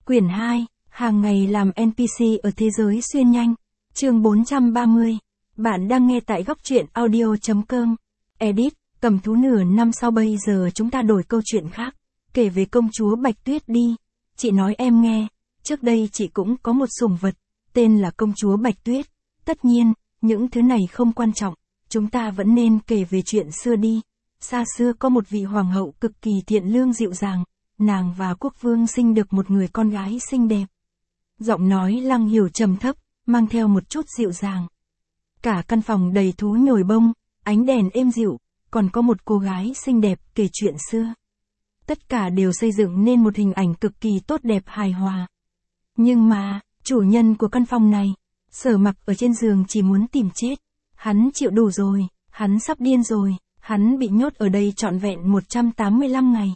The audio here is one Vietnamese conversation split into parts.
Quyển 2, hàng ngày làm NPC ở thế giới xuyên nhanh. Chương 430. Bạn đang nghe tại góc truyện audio.com. Edit, cầm thú nửa năm sau bây giờ chúng ta đổi câu chuyện khác. Kể về công chúa Bạch Tuyết đi. Chị nói em nghe, trước đây chị cũng có một sủng vật, tên là công chúa Bạch Tuyết. Tất nhiên, những thứ này không quan trọng, chúng ta vẫn nên kể về chuyện xưa đi. Xa xưa có một vị hoàng hậu cực kỳ thiện lương dịu dàng, nàng và quốc vương sinh được một người con gái xinh đẹp. Giọng nói Lăng Hiểu trầm thấp, mang theo một chút dịu dàng. Cả căn phòng đầy thú nhồi bông, ánh đèn êm dịu, còn có một cô gái xinh đẹp kể chuyện xưa. Tất cả đều xây dựng nên một hình ảnh cực kỳ tốt đẹp hài hòa. Nhưng mà, chủ nhân của căn phòng này, Sở Mặc ở trên giường chỉ muốn tìm chết. Hắn chịu đủ rồi, hắn sắp điên rồi, hắn bị nhốt ở đây trọn vẹn 185 ngày.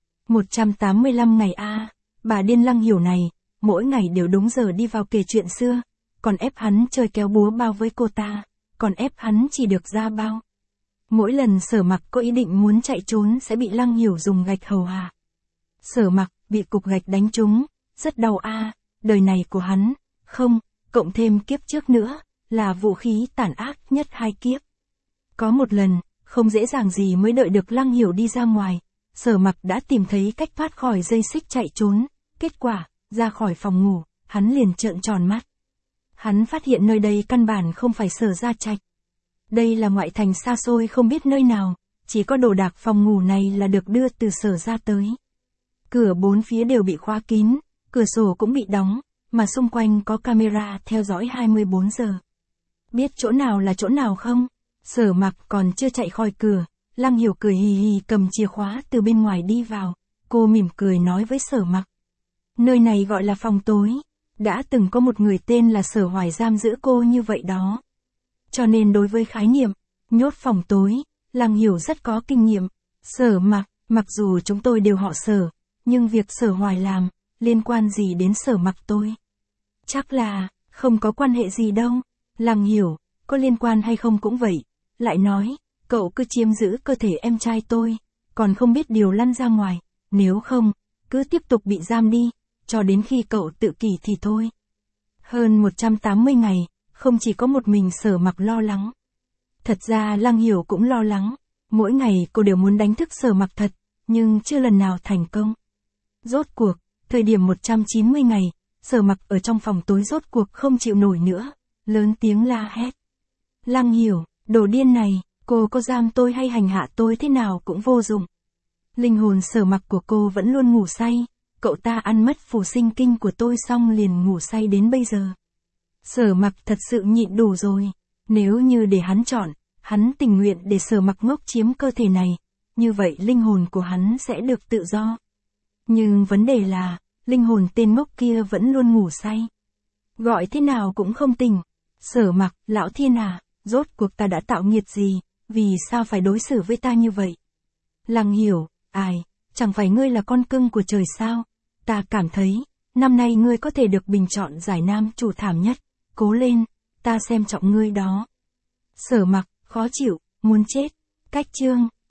185 ngày a, bà điên Lăng Hiểu này, mỗi ngày đều đúng giờ đi vào kể chuyện xưa, còn ép hắn chơi kéo búa bao với cô ta, còn ép hắn chỉ được ra bao. Mỗi lần Sở Mặc có ý định muốn chạy trốn sẽ bị Lăng Hiểu dùng gạch hầu hạ. Sở Mặc bị cục gạch đánh trúng, rất đau a, đời này của hắn, không, cộng thêm kiếp trước nữa, là vũ khí tàn ác nhất hai kiếp. Có một lần, không dễ dàng gì mới đợi được Lăng Hiểu đi ra ngoài, Sở Mặc đã tìm thấy cách thoát khỏi dây xích chạy trốn, kết quả, ra khỏi phòng ngủ, hắn liền trợn tròn mắt. Hắn phát hiện nơi đây căn bản không phải Sở gia trạch. Đây là ngoại thành xa xôi không biết nơi nào, chỉ có đồ đạc phòng ngủ này là được đưa từ Sở gia tới. Cửa bốn phía đều bị khóa kín, cửa sổ cũng bị đóng, mà xung quanh có camera theo dõi 24 giờ. Biết chỗ nào là chỗ nào không? Sở Mặc còn chưa chạy khỏi cửa, Lăng Hiểu cười hì hì cầm chìa khóa từ bên ngoài đi vào, cô mỉm cười nói với Sở Mặc. Nơi này gọi là phòng tối, đã từng có một người tên là Sở Hoài giam giữ cô như vậy đó. Cho nên đối với khái niệm, nhốt phòng tối, Lăng Hiểu rất có kinh nghiệm. Sở Mặc, mặc dù chúng tôi đều họ Sở, nhưng việc Sở Hoài làm, liên quan gì đến Sở Mặc tôi? Chắc là, không có quan hệ gì đâu. Lăng Hiểu, có liên quan hay không cũng vậy. Lại nói, cậu cứ chiếm giữ cơ thể em trai tôi, còn không biết điều lăn ra ngoài, nếu không, cứ tiếp tục bị giam đi, cho đến khi cậu tự kỷ thì thôi. Hơn 180 ngày, không chỉ có một mình Sở Mặc lo lắng. Thật ra Lăng Hiểu cũng lo lắng, mỗi ngày cô đều muốn đánh thức Sở Mặc thật, nhưng chưa lần nào thành công. Rốt cuộc, thời điểm 190 ngày, Sở Mặc ở trong phòng tối rốt cuộc không chịu nổi nữa, lớn tiếng la hét. Lăng Hiểu, đồ điên này, cô có giam tôi hay hành hạ tôi thế nào cũng vô dụng. Linh hồn Sở Mặc của cô vẫn luôn ngủ say, cậu ta ăn mất phù sinh kinh của tôi xong liền ngủ say đến bây giờ. Sở Mặc thật sự nhịn đủ rồi, nếu như để hắn chọn, hắn tình nguyện để Sở Mặc ngốc chiếm cơ thể này, như vậy linh hồn của hắn sẽ được tự do. Nhưng vấn đề là, linh hồn tên ngốc kia vẫn luôn ngủ say. Gọi thế nào cũng không tỉnh. Sở Mặc, lão thiên à, rốt cuộc ta đã tạo nghiệt gì, vì sao phải đối xử với ta như vậy? Lăng Hiểu, ai, chẳng phải ngươi là con cưng của trời sao? Ta cảm thấy, năm nay ngươi có thể được bình chọn giải nam chủ thảm nhất, cố lên, ta xem trọng ngươi đó. Sở Mặc, khó chịu, muốn chết. Cách chương.